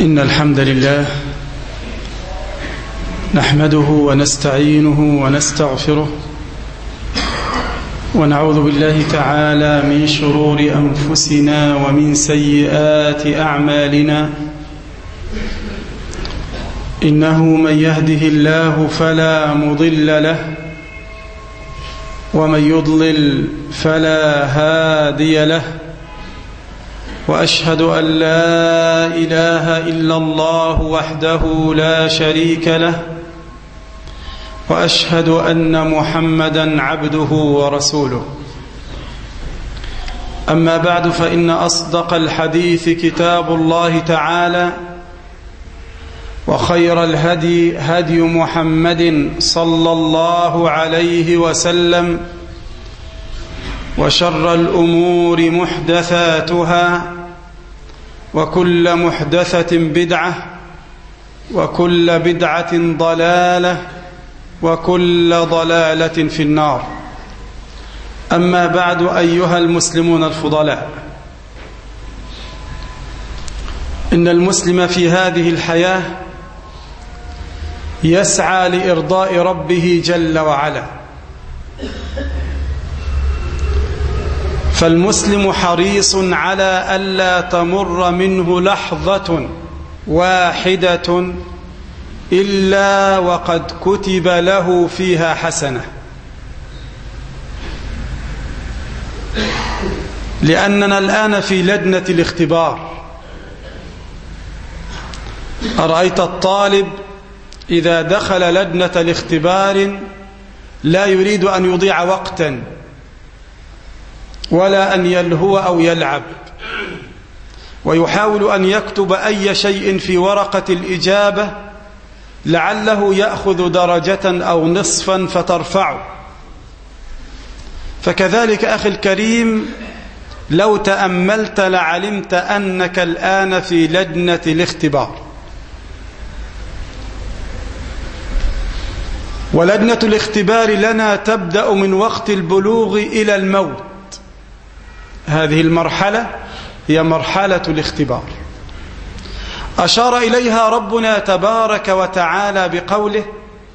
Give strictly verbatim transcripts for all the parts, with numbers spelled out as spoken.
إن الحمد لله نحمده ونستعينه ونستغفره ونعوذ بالله تعالى من شرور أنفسنا ومن سيئات أعمالنا. إنه من يهده الله فلا مضل له ومن يضلل فلا هادي له، وأشهد أن لا إله إلا الله وحده لا شريك له، وأشهد أن محمدا عبده ورسوله. أما بعد، فإن أصدق الحديث كتاب الله تعالى، وخير الهدي هدي محمد صلى الله عليه وسلم، وشر الأمور محدثاتها، وكل محدثة بدعة، وكل بدعة ضلالة، وكل ضلالة في النار. أما بعد، أيها المسلمون الفضلاء، إن المسلم في هذه الحياة يسعى لإرضاء ربه جل وعلا، فالمسلم حريص على ألا تمر منه لحظة واحدة إلا وقد كتب له فيها حسنة، لأننا الآن في لجنة الاختبار. أرأيت الطالب إذا دخل لجنة الاختبار لا يريد أن يضيع وقتا ولا أن يلهو أو يلعب، ويحاول أن يكتب أي شيء في ورقة الإجابة لعله يأخذ درجة أو نصفا فترفعه. فكذلك أخي الكريم، لو تأملت لعلمت أنك الآن في لجنة الاختبار، ولجنة الاختبار لنا تبدأ من وقت البلوغ إلى الموت. هذه المرحلة هي مرحلة الاختبار، أشار إليها ربنا تبارك وتعالى بقوله: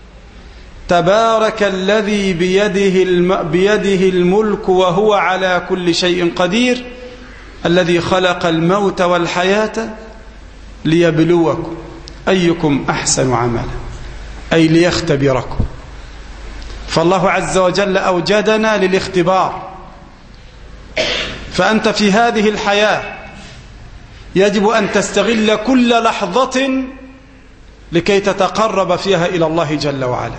تبارك الذي بيده, الم... بيده الملك وهو على كل شيء قدير، الذي خلق الموت والحياة ليبلوكم أيكم أحسن عملا، أي ليختبركم. فالله عز وجل أوجدنا للاختبار، فأنت في هذه الحياة يجب أن تستغل كل لحظة لكي تتقرب فيها إلى الله جل وعلا.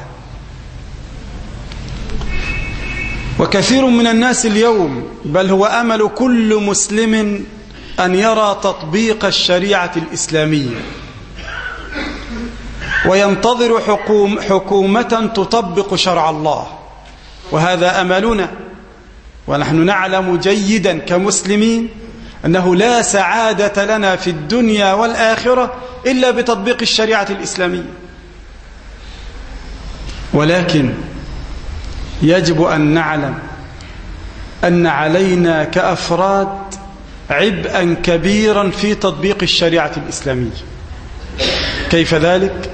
وكثير من الناس اليوم، بل هو أمل كل مسلم، أن يرى تطبيق الشريعة الإسلامية، وينتظر حكوم حكومة تطبق شرع الله، وهذا أملنا. ونحن نعلم جيدا كمسلمين أنه لا سعادة لنا في الدنيا والآخرة إلا بتطبيق الشريعة الإسلامية. ولكن يجب أن نعلم أن علينا كأفراد عبئا كبيرا في تطبيق الشريعة الإسلامية. كيف ذلك؟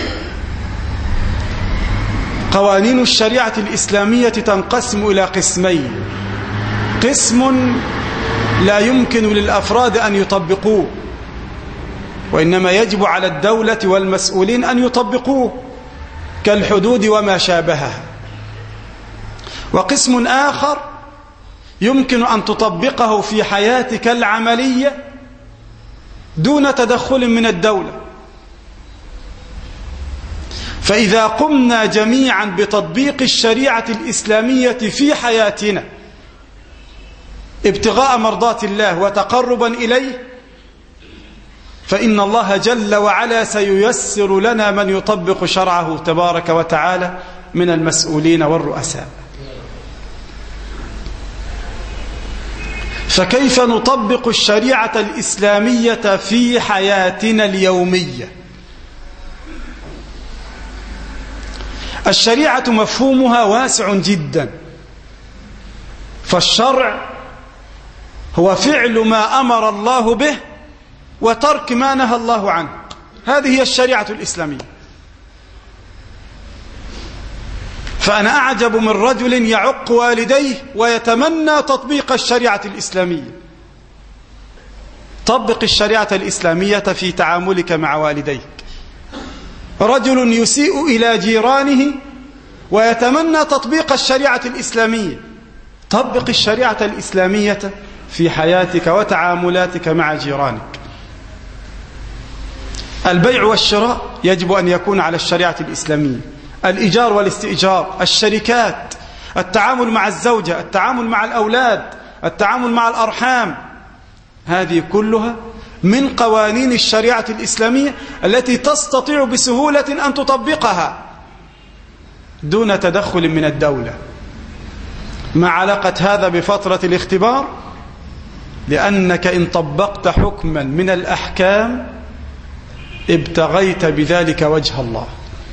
قوانين الشريعة الإسلامية تنقسم إلى قسمين: قسم لا يمكن للأفراد أن يطبقوه، وإنما يجب على الدولة والمسؤولين أن يطبقوه، كالحدود وما شابهها. وقسم آخر يمكن أن تطبقه في حياتك العملية دون تدخل من الدولة. فإذا قمنا جميعا بتطبيق الشريعة الإسلامية في حياتنا ابتغاء مرضات الله وتقربا إليه، فإن الله جل وعلا سييسر لنا من يطبق شرعه تبارك وتعالى من المسؤولين والرؤساء. فكيف نطبق الشريعة الإسلامية في حياتنا اليومية؟ الشريعة مفهومها واسع جدا، فالشرع هو فعل ما أمر الله به وترك ما نهى الله عنه. هذه هي الشريعة الإسلامية. فأنا أعجب من رجل يعق والديه ويتمنى تطبيق الشريعة الإسلامية. طبق الشريعة الإسلامية في تعاملك مع والديك. رجل يسيء إلى جيرانه ويتمنى تطبيق الشريعة الإسلامية. طبق الشريعة الإسلامية في حياتك وتعاملاتك مع جيرانك. البيع والشراء يجب أن يكون على الشريعة الإسلامية. الإيجار والاستئجار، الشركات، التعامل مع الزوجة، التعامل مع الأولاد، التعامل مع الأرحام، هذه كلها من قوانين الشريعة الإسلامية التي تستطيع بسهولة أن تطبقها دون تدخل من الدولة. ما علاقة هذا بفترة الاختبار؟ لأنك إن طبقت حكما من الأحكام ابتغيت بذلك وجه الله.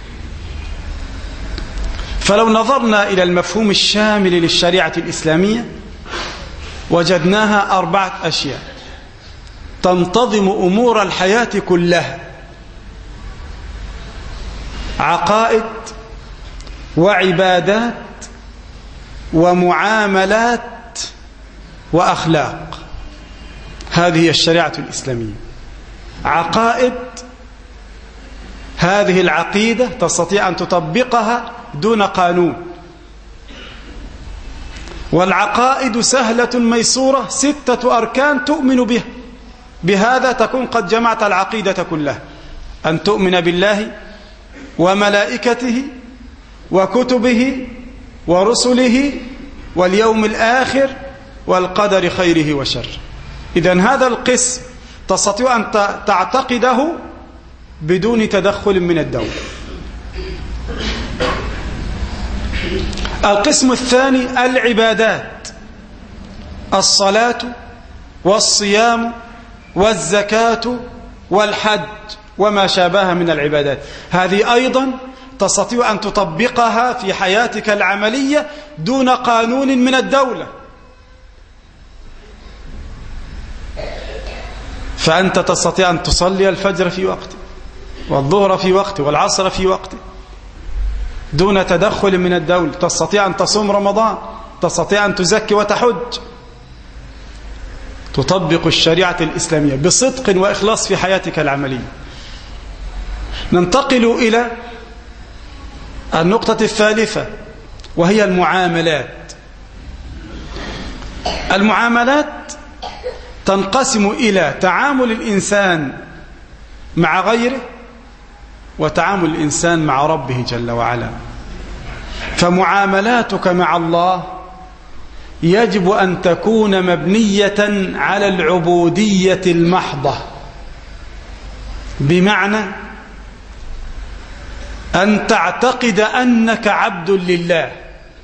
فلو نظرنا إلى المفهوم الشامل للشريعة الإسلامية وجدناها أربعة أشياء تنتظم أمور الحياة كلها: عقائد وعبادات ومعاملات وأخلاق. هذه هي الشريعة الإسلامية. عقائد، هذه العقيدة تستطيع أن تطبقها دون قانون. والعقائد سهلة ميسورة، ستة أركان تؤمن بها، بهذا تكون قد جمعت العقيدة كلها: أن تؤمن بالله وملائكته وكتبه ورسله واليوم الآخر والقدر خيره وشره. إذن هذا القسم تستطيع أن تعتقده بدون تدخل من الدولة. القسم الثاني العبادات: الصلاة والصيام والزكاة والحج وما شابه من العبادات. هذه أيضا تستطيع أن تطبقها في حياتك العملية دون قانون من الدولة. فأنت تستطيع أن تصلي الفجر في وقته والظهر في وقته والعصر في وقته دون تدخل من الدولة. تستطيع أن تصوم رمضان، تستطيع أن تزكي وتحج. تطبق الشريعة الإسلامية بصدق وإخلاص في حياتك العملية. ننتقل إلى النقطة الثالثة وهي المعاملات. المعاملات تنقسم إلى تعامل الإنسان مع غيره وتعامل الإنسان مع ربه جل وعلا. فمعاملاتك مع الله يجب أن تكون مبنية على العبودية المحضة، بمعنى أن تعتقد أنك عبد لله.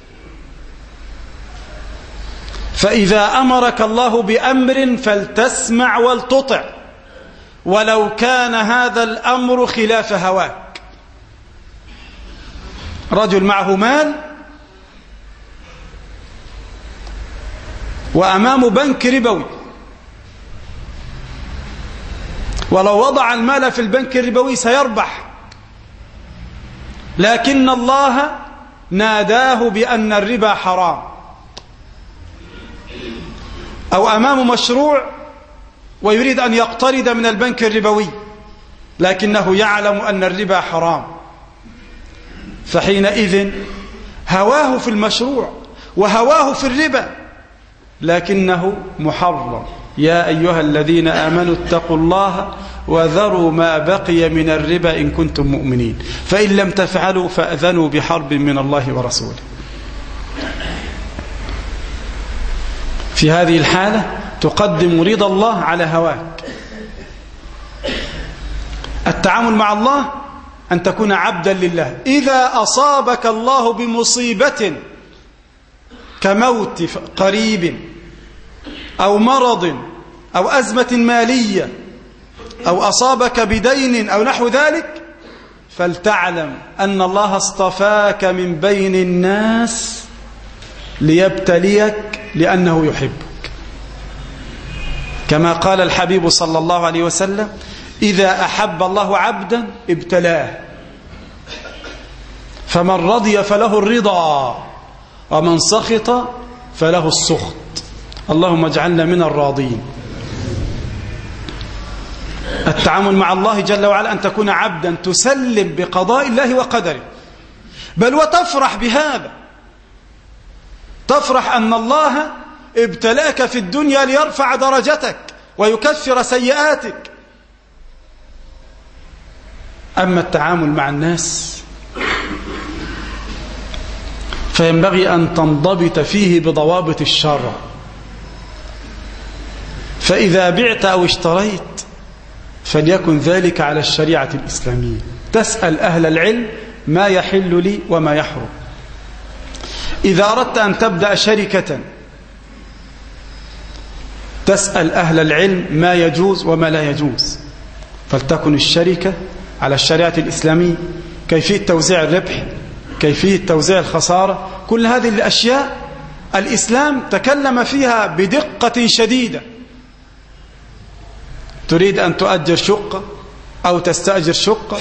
فإذا أمرك الله بأمر فلتسمع ولتطع ولو كان هذا الأمر خلاف هواك. رجل معه مال وأمامه بنك ربوي، ولو وضع المال في البنك الربوي سيربح، لكن الله ناداه بأن الربا حرام. أو أمامه مشروع ويريد أن يقترض من البنك الربوي لكنه يعلم أن الربا حرام، فحينئذ هواه في المشروع وهواه في الربا لكنه محرم. يا أيها الذين آمنوا اتقوا الله وذروا ما بقي من الربا إن كنتم مؤمنين فإن لم تفعلوا فأذنوا بحرب من الله ورسوله. في هذه الحالة تقدم رضا الله على هواك. التعامل مع الله أن تكون عبدا لله. إذا أصابك الله بمصيبة كموت قريب أو مرض أو أزمة مالية أو أصابك بدين أو نحو ذلك فلتعلم أن الله اصطفاك من بين الناس ليبتليك لأنه يحبك. كما قال الحبيب صلى الله عليه وسلم: إذا أحب الله عبدا ابتلاه، فمن رضي فله الرضا ومن سخط فله السخط. اللهم اجعلنا من الراضين. التعامل مع الله جل وعلا أن تكون عبدا تسلم بقضاء الله وقدره، بل وتفرح بهذا، تفرح أن الله ابتلاك في الدنيا ليرفع درجتك ويكفر سيئاتك. أما التعامل مع الناس فينبغي أن تنضبط فيه بضوابط الشرع. فإذا بعت أو اشتريت فليكن ذلك على الشريعة الإسلامية، تسأل أهل العلم ما يحل لي وما يحرم. إذا أردت أن تبدأ شركة تسأل أهل العلم ما يجوز وما لا يجوز، فلتكن الشركة على الشريعة الإسلامية، كيفية توزيع الربح، كيفية توزيع الخسارة، كل هذه الأشياء الإسلام تكلم فيها بدقة شديدة. تريد أن تؤجر شقة أو تستأجر شقة،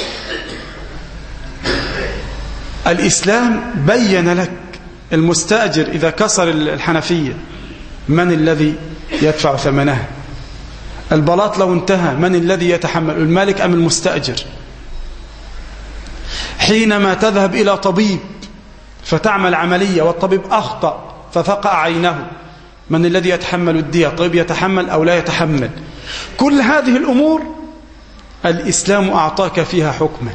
الإسلام بين لك المستأجر إذا كسر الحنفية من الذي يدفع ثمنها، البلاط لو انتهى من الذي يتحمل، المالك أم المستأجر. حينما تذهب إلى طبيب فتعمل عملية والطبيب أخطأ ففقع عينه، من الذي يتحمل الدية؟ الطبيب يتحمل أو لا يتحمل؟ كل هذه الأمور الإسلام أعطاك فيها حكما.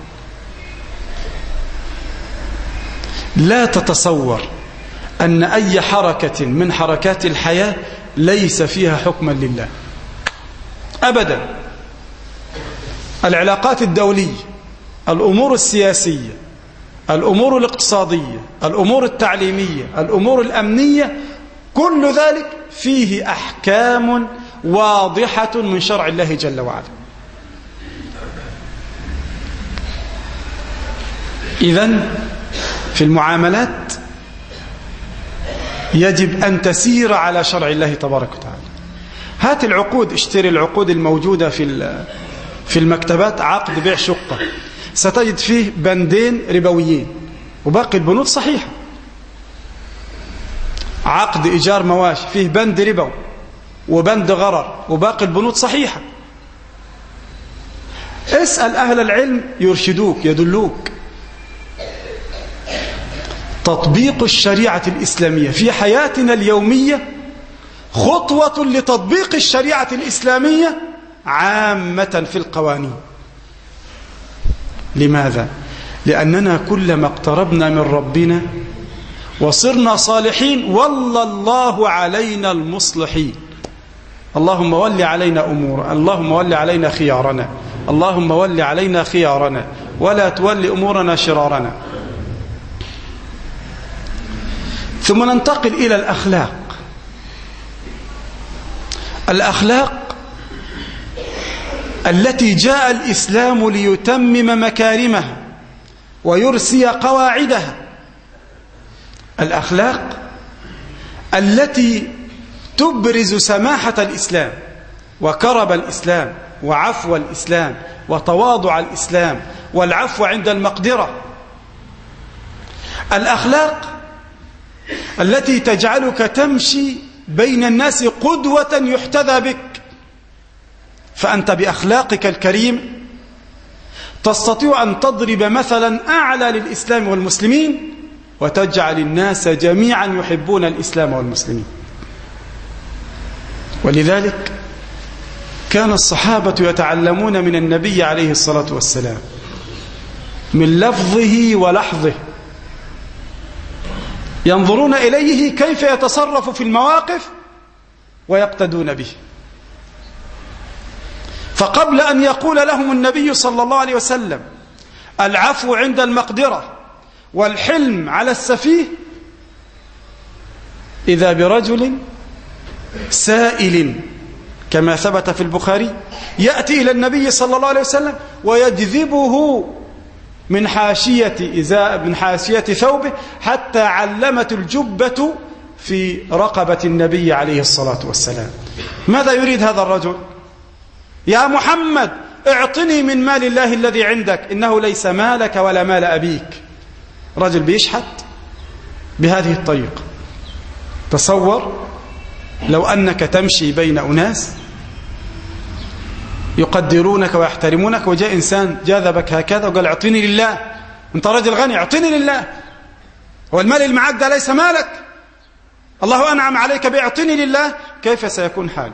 لا تتصور أن أي حركة من حركات الحياة ليس فيها حكما لله أبدا. العلاقات الدولية، الأمور السياسية، الأمور الاقتصادية، الأمور التعليمية، الأمور الأمنية، كل ذلك فيه أحكام واضحة من شرع الله جل وعلا. إذن في المعاملات يجب أن تسير على شرع الله تبارك وتعالى. هات العقود، اشتري العقود الموجودة في في المكتبات، عقد بيع شقة ستجد فيه بندين ربويين وباقي البنود صحيحة. عقد إيجار مواشي فيه بند ربوي وبند غرر وباقي البنود صحيحة. اسأل أهل العلم يرشدوك يدلوك. تطبيق الشريعة الإسلامية في حياتنا اليومية خطوة لتطبيق الشريعة الإسلامية عامة في القوانين. لماذا؟ لأننا كلما اقتربنا من ربنا وصرنا صالحين والله الله علينا المصلحين. اللهم ول علينا أمور، اللهم ول علينا خيارنا، اللهم ول علينا خيارنا ولا تولي أمورنا شرارنا. ثم ننتقل إلى الأخلاق. الأخلاق التي جاء الإسلام ليتمم مكارمها ويرسي قواعدها. الأخلاق التي تبرز سماحة الإسلام وكرم الإسلام وعفو الإسلام وتواضع الإسلام والعفو عند المقدرة. الأخلاق التي تجعلك تمشي بين الناس قدوة يحتذى بك، فأنت بأخلاقك الكريم تستطيع أن تضرب مثلا أعلى للإسلام والمسلمين وتجعل الناس جميعا يحبون الإسلام والمسلمين. ولذلك كان الصحابة يتعلمون من النبي عليه الصلاة والسلام من لفظه ولحظه، ينظرون إليه كيف يتصرف في المواقف ويقتدون به. فقبل أن يقول لهم النبي صلى الله عليه وسلم العفو عند المقدرة والحلم على السفيه، إذا برجل سائل كما ثبت في البخاري يأتي إلى النبي صلى الله عليه وسلم ويجذبه من حاشية إزاء من حاشية ثوبه حتى علمت الجبة في رقبة النبي عليه الصلاة والسلام. ماذا يريد هذا الرجل؟ يا محمد اعطني من مال الله الذي عندك، إنه ليس مالك ولا مال أبيك. رجل بيشحت بهذه الطريقة. تصور لو أنك تمشي بين أناس يقدرونك ويحترمونك، وجاء إنسان جاذبك هكذا وقال اعطني لله، أنت رجل غني اعطني لله، هو المال اللي معك ده ليس مالك، الله أنعم عليك باعطني لله، كيف سيكون حالك؟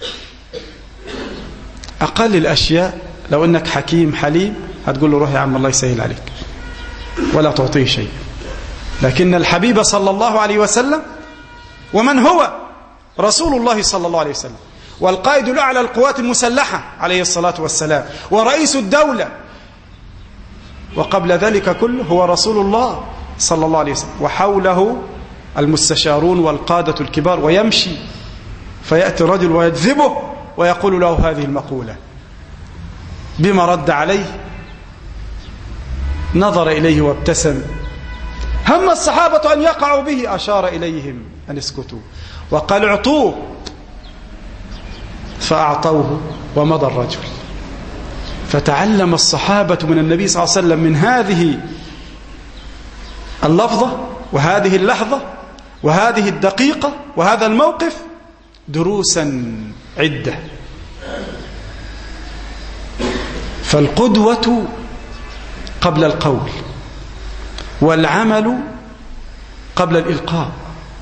أقل الأشياء لو أنك حكيم حليم هتقول له روح يا عم الله يسهل عليك ولا تعطيه شيء. لكن الحبيب صلى الله عليه وسلم، ومن هو؟ رسول الله صلى الله عليه وسلم، والقائد الأعلى للقوات المسلحة عليه الصلاة والسلام، ورئيس الدولة، وقبل ذلك كله هو رسول الله صلى الله عليه وسلم، وحوله المستشارون والقادة الكبار، ويمشي فيأتي رجل ويجذبه ويقول له هذه المقولة. بما رد عليه؟ نظر إليه وابتسم. هم الصحابة أن يقعوا به، أشار إليهم أن اسكتوا وقال اعطوه، فأعطوه ومضى الرجل. فتعلم الصحابة من النبي صلى الله عليه وسلم من هذه اللفظة وهذه اللحظة وهذه الدقيقة وهذا الموقف دروسا عدة. فالقدوة قبل القول، والعمل قبل الإلقاء.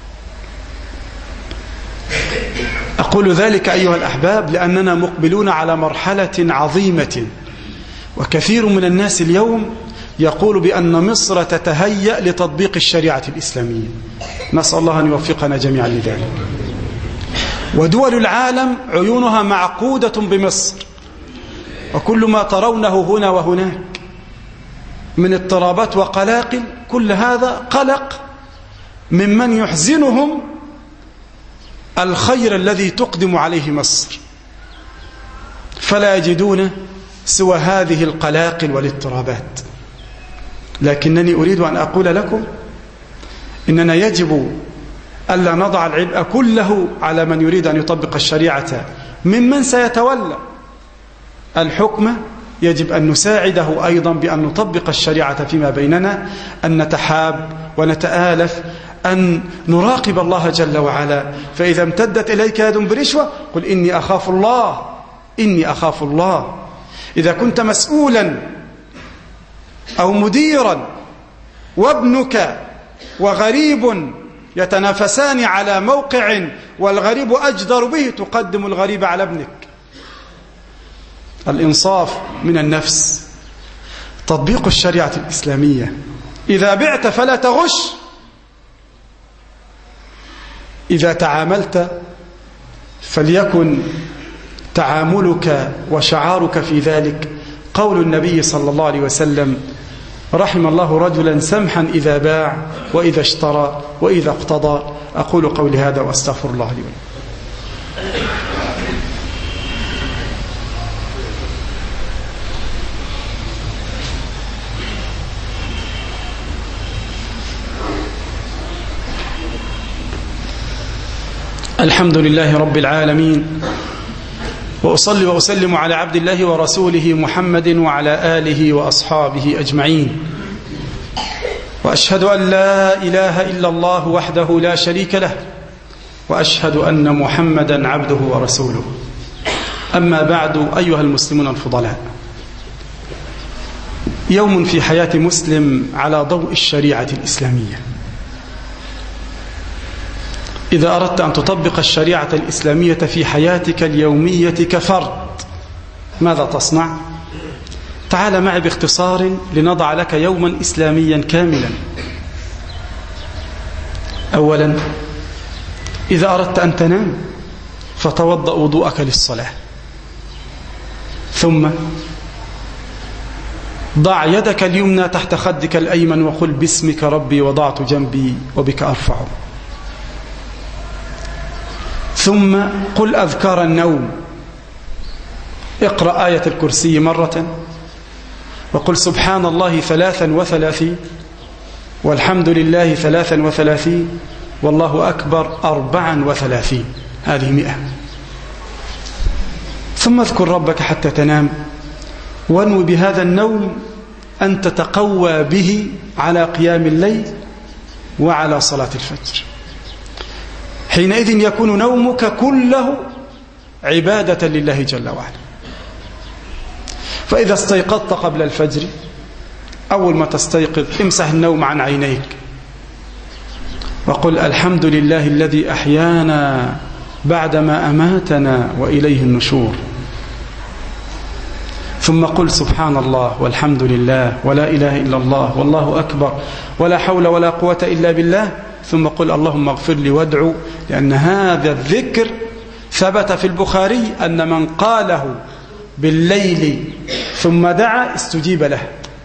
أقول ذلك أيها الأحباب لأننا مقبلون على مرحلة عظيمة، وكثير من الناس اليوم يقول بأن مصر تتهيأ لتطبيق الشريعة الإسلامية. نسأل الله أن يوفقنا جميعا لذلك. ودول العالم عيونها معقودة بمصر، وكل ما ترونه هنا وهناك من اضطرابات وقلاقل، كل هذا قلق ممن يحزنهم الخير الذي تقدم عليه مصر، فلا يجدون سوى هذه القلاقل والاضطرابات. لكنني أريد أن أقول لكم إننا يجب ألا نضع العبء كله على من يريد أن يطبق الشريعة ممن سيتولى الحكم. يجب أن نساعده أيضا بأن نطبق الشريعة فيما بيننا، أن نتحاب ونتآلف، أن نراقب الله جل وعلا. فإذا امتدت إليك يد برشوة قل إني أخاف الله، إني أخاف الله. إذا كنت مسؤولا أو مديرا وابنك وغريب يتنافسان على موقع والغريب أجدر به، تقدم الغريب على ابنك. الإنصاف من النفس، تطبيق الشريعة الإسلامية. إذا بعت فلا تغش، إذا تعاملت فليكن تعاملك وشعارك في ذلك قول النبي صلى الله عليه وسلم: رحم الله رجلا سمحا إذا باع وإذا اشترى وإذا اقتضى. أقول قولي هذا وأستغفر الله لي ولكم. الحمد لله رب العالمين، وأصلي وأسلم على عبد الله ورسوله محمد وعلى آله وأصحابه أجمعين، وأشهد أن لا إله إلا الله وحده لا شريك له، وأشهد أن محمدا عبده ورسوله. أما بعد، أيها المسلمون الفضلاء، يوم في حياة مسلم على ضوء الشريعة الإسلامية. إذا أردت أن تطبق الشريعة الإسلامية في حياتك اليومية كفرد، ماذا تصنع؟ تعال معي باختصار لنضع لك يوما إسلاميا كاملا. أولا، إذا أردت أن تنام فتوضأ وضوءك للصلاة، ثم ضع يدك اليمنى تحت خدك الأيمن وقل: باسمك ربي وضعت جنبي وبك أرفعه. ثم قل أذكار النوم، اقرأ آية الكرسي مرة، وقل سبحان الله ثلاثا وثلاثين، والحمد لله ثلاثا وثلاثين، والله أكبر أربعا وثلاثين، هذه مئة. ثم اذكر ربك حتى تنام، وانوي بهذا النوم أن تتقوى به على قيام الليل وعلى صلاة الفجر. حينئذ يكون نومك كله عبادة لله جل وعلا. فإذا استيقظت قبل الفجر، أول ما تستيقظ امسح النوم عن عينيك وقل الحمد لله الذي أحيانا بعدما أماتنا وإليه النشور. ثم قل سبحان الله والحمد لله ولا إله إلا الله والله أكبر ولا حول ولا قوة إلا بالله. ثم قل اللهم اغفر لي وادعو، لأن هذا الذكر ثبت في البخاري أن من قاله بالليل ثم دعا استجيب له.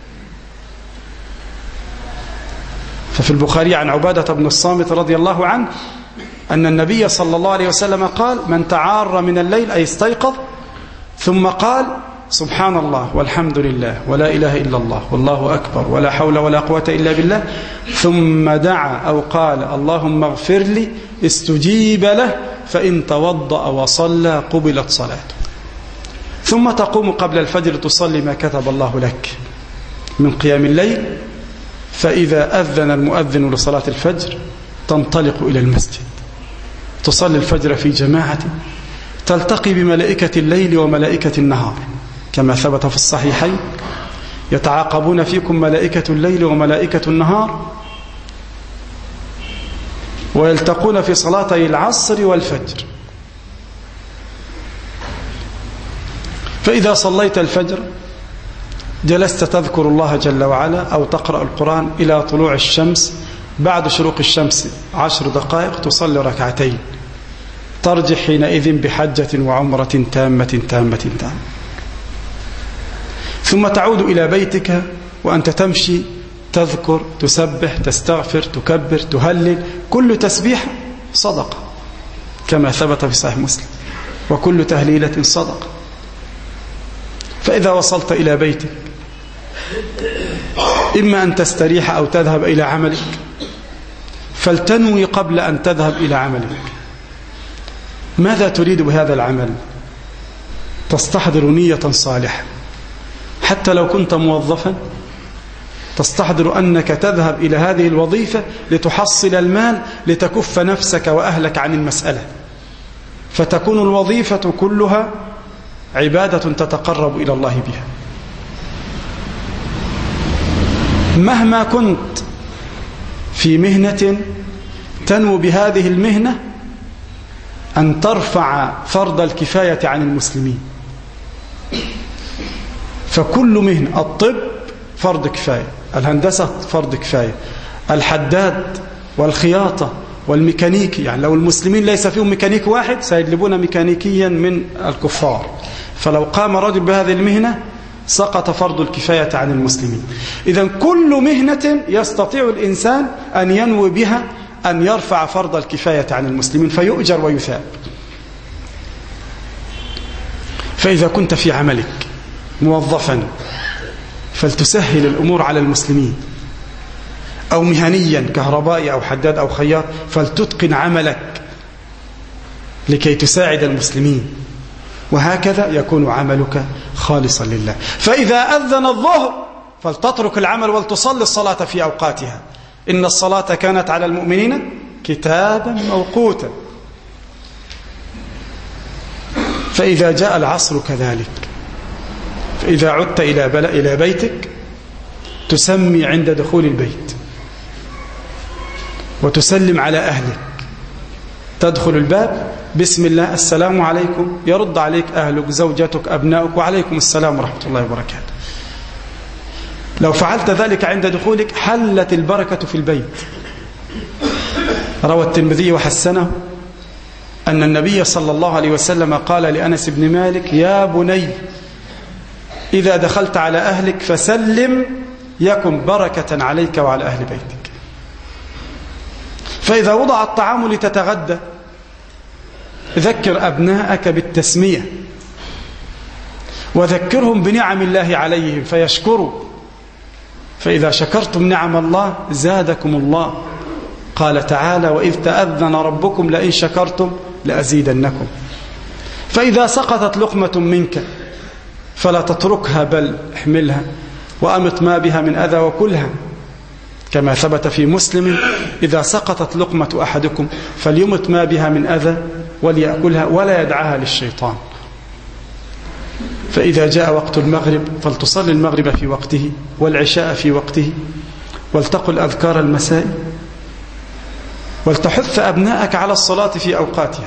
ففي البخاري عن عبادة بن الصامت رضي الله عنه أن النبي صلى الله عليه وسلم قال من تعار من الليل أي استيقظ ثم قال سبحان الله والحمد لله ولا إله إلا الله والله أكبر ولا حول ولا قوة إلا بالله ثم دعا أو قال اللهم اغفر لي استجيب له، فإن توضأ وصلى قبلت صلاته. ثم تقوم قبل الفجر تصلي ما كتب الله لك من قيام الليل، فإذا أذن المؤذن لصلاة الفجر تنطلق إلى المسجد تصلي الفجر في جماعة، تلتقي بملائكة الليل وملائكة النهار كما ثبت في الصحيحين، يتعاقبون فيكم ملائكة الليل وملائكة النهار، ويلتقون في صلاتي العصر والفجر. فإذا صليت الفجر جلست تذكر الله جل وعلا أو تقرأ القرآن إلى طلوع الشمس، بعد شروق الشمس عشر دقائق تصلي ركعتين، ترجع حينئذ بحجة وعمرة تامة تامة تامة. ثم تعود إلى بيتك وأنت تمشي تذكر تسبح تستغفر تكبر تهلل، كل تسبيح صدقة كما ثبت في صحيح مسلم، وكل تهليلة صدقة. فإذا وصلت إلى بيتك إما أن تستريح أو تذهب إلى عملك، فلتنوي قبل أن تذهب إلى عملك ماذا تريد بهذا العمل، تستحضر نية صالحة. حتى لو كنت موظفا تستحضر أنك تذهب إلى هذه الوظيفة لتحصل المال لتكف نفسك وأهلك عن المسألة، فتكون الوظيفة كلها عبادة تتقرب إلى الله بها. مهما كنت في مهنة تنوي بهذه المهنة أن ترفع فرض الكفاية عن المسلمين، فكل مهنة، الطب فرض كفاية، الهندسة فرض كفاية، الحداد والخياطة والميكانيكي، يعني لو المسلمين ليس فيهم ميكانيك واحد سيجلبون ميكانيكيا من الكفار، فلو قام رجل بهذه المهنة سقط فرض الكفاية عن المسلمين. إذن كل مهنة يستطيع الإنسان أن ينوي بها أن يرفع فرض الكفاية عن المسلمين فيؤجر ويثاب. فإذا كنت في عملك موظفا فلتسهل الأمور على المسلمين، أو مهنيا كهربائي أو حداد أو خياط فلتتقن عملك لكي تساعد المسلمين، وهكذا يكون عملك خالصا لله. فإذا أذن الظهر فلتترك العمل ولتصلي الصلاة في أوقاتها، إن الصلاة كانت على المؤمنين كتابا موقوتا. فإذا جاء العصر كذلك، فإذا عدت إلى إلى بيتك تسمي عند دخول البيت وتسلم على أهلك، تدخل الباب بسم الله السلام عليكم، يرد عليك أهلك زوجتك أبنائك وعليكم السلام ورحمة الله وبركاته. لو فعلت ذلك عند دخولك حلت البركة في البيت. روى الترمذي وحسنه أن النبي صلى الله عليه وسلم قال لأنس بن مالك يا بني إذا دخلت على أهلك فسلم يكن بركة عليك وعلى أهل بيتك. فإذا وضع الطعام لتتغدى ذكر أبناءك بالتسمية وذكرهم بنعم الله عليهم فيشكروا، فإذا شكرتم نعم الله زادكم الله. قال تعالى وإذ تأذن ربكم لئن شكرتم لأزيدنكم. فإذا سقطت لقمة منك فلا تتركها بل احملها وأمط ما بها من أذى وكلها، كما ثبت في مسلم إذا سقطت لقمة أحدكم فليمط ما بها من أذى وليأكلها ولا يدعها للشيطان. فإذا جاء وقت المغرب فلتصلي المغرب في وقته والعشاء في وقته، ولتقل أذكار المساء، ولتحث أبنائك على الصلاة في أوقاتها.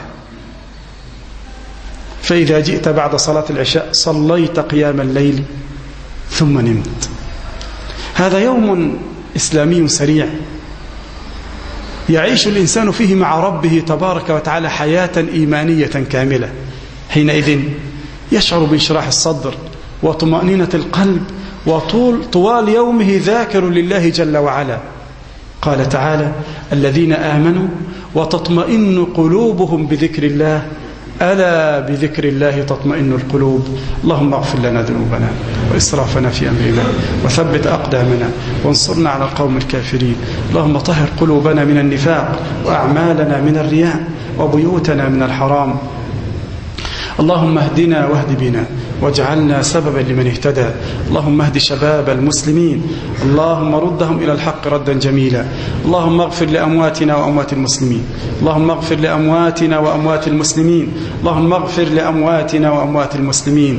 فإذا جئت بعد صلاة العشاء صليت قيام الليل ثم نمت. هذا يوم إسلامي سريع يعيش الإنسان فيه مع ربه تبارك وتعالى حياة إيمانية كاملة. حينئذ يشعر بانشراح الصدر وطمأنينة القلب، وطول طوال يومه ذاكر لله جل وعلا. قال تعالى الذين آمنوا وتطمئن قلوبهم بذكر الله ألا بذكر الله تطمئن القلوب. اللهم اغفر لنا ذنوبنا وإسرافنا في أمرنا وثبت أقدامنا وانصرنا على القوم الكافرين. اللهم طهر قلوبنا من النفاق وأعمالنا من الرياء وبيوتنا من الحرام. اللهم اهدنا واهد بنا واجعلنا سببا لمن اهتدى. اللهم اهد شباب المسلمين، اللهم ردهم إلى الحق ردا جميلا. اللهم اغفر لأمواتنا وأموات المسلمين، اللهم اغفر لأمواتنا وأموات المسلمين، اللهم اغفر لأمواتنا وأموات المسلمين.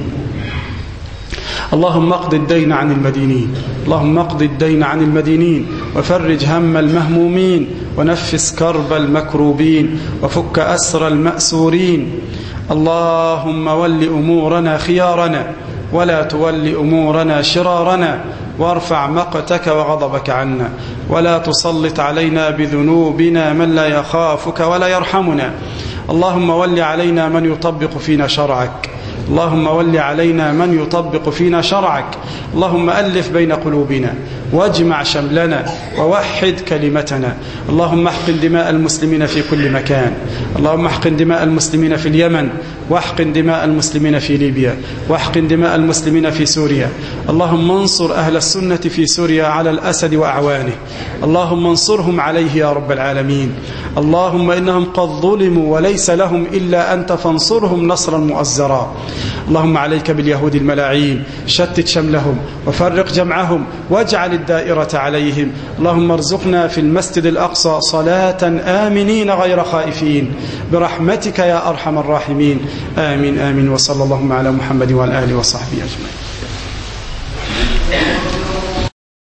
اللهم اقض الدين عن المدينين، اللهم اقض الدين عن المدينين وفرج هم المهمومين ونفس كرب المكروبين وفك أسر المأسورين. اللهم ول أمورنا خيارنا ولا تول أمورنا شرارنا، وارفع مقتك وغضبك عنا، ولا تسلط علينا بذنوبنا من لا يخافك ولا يرحمنا. اللهم ول علينا من يطبق فينا شرعك، اللهم ول علينا من يطبق فينا شرعك. اللهم ألف بين قلوبنا واجمع شملنا ووحد كلمتنا. اللهم احقن دماء المسلمين في كل مكان، اللهم احقن دماء المسلمين في اليمن، واحقن دماء المسلمين في ليبيا، واحقن دماء المسلمين في سوريا. اللهم انصر أهل السنة في سوريا على الأسد وأعوانه، اللهم انصرهم عليه يا رب العالمين. اللهم إنهم قد ظلموا وليس لهم إلا أنت فانصرهم نصرا مؤزرا. اللهم عليك باليهود الملاعين، شتت شملهم وفرق جمعهم واجعل الدائرة عليهم. اللهم ارزقنا في المسجد الأقصى صلاة آمنين غير خائفين برحمتك يا أرحم الراحمين. آمين آمين. وصلى اللهم على محمد وعلى آله وصحبه أجمعين.